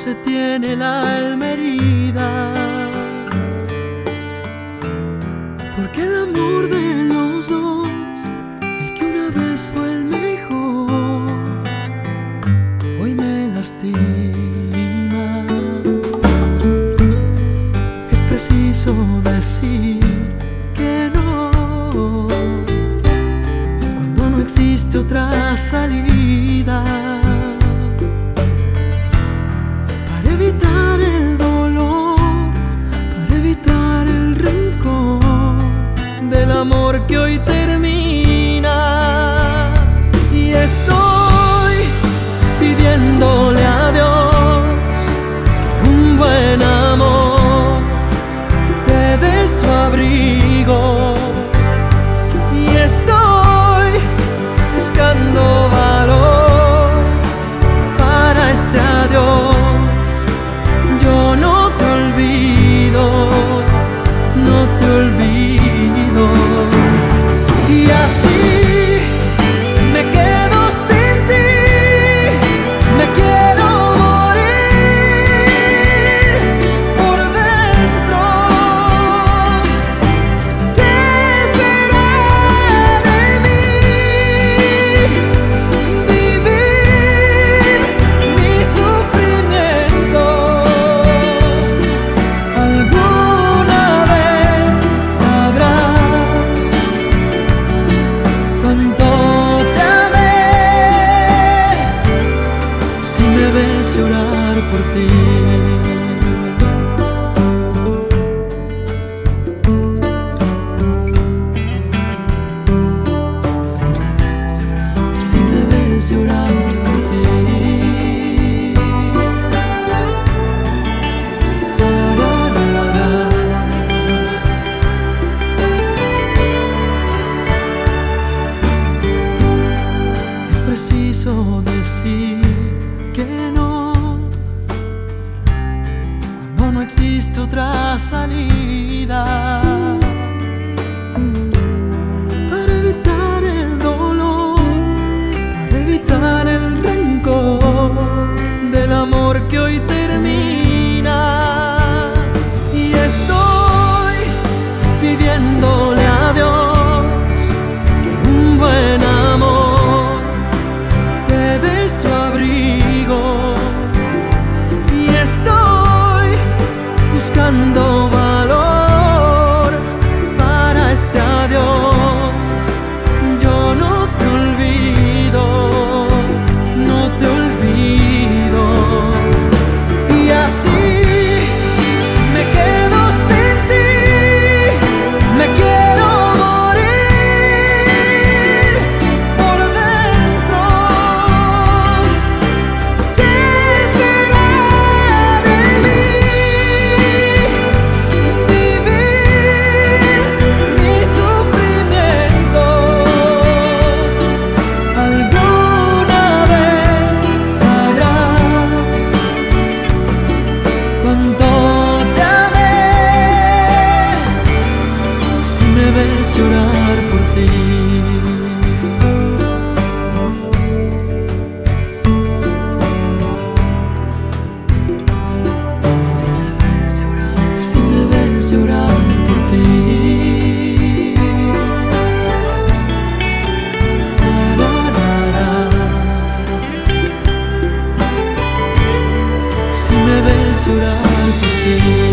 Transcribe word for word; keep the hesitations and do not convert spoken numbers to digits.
se tiene el alma herida, porque el amor de los dos, el que una vez fue el mejor, hoy me lastima. Es preciso decir que no, cuando no existe otra salida, para evitar el dolor, para evitar el rencor del amor que hoy termina. Y estoy pidiéndole a Dios que un buen amor te dé su abrigo, y estoy buscando valor para este adiós. Yo no te olvido, no te olvido. Y así me quedo sin ti, me quiero morir por dentro. ¿Qué será de mí? Vivir mi sufrimiento. Alguna vez sabrás cuánto te amé, si me ves llorar por ti. Si me ves llorar por ti. Tararara. Es preciso decir que no, cuando no existe otra salida, para evitar el dolor, para evitar el rencor del amor que hoy termina. Y estoy pidiéndole a Dios que un buen amor te dé su abrigo, y estoy buscando valor para este adiós. Yo no te olvido, no te olvido. Y así me quedo sin ti, me quiero morir por dentro. ¿Qué será de mí? Vivir mi sufrimiento. Alguna vez sabrás cuánto te amé, si me ves llorar por ti. Si me ves llorar por ti. Tararara. Si me ves llorar por ti.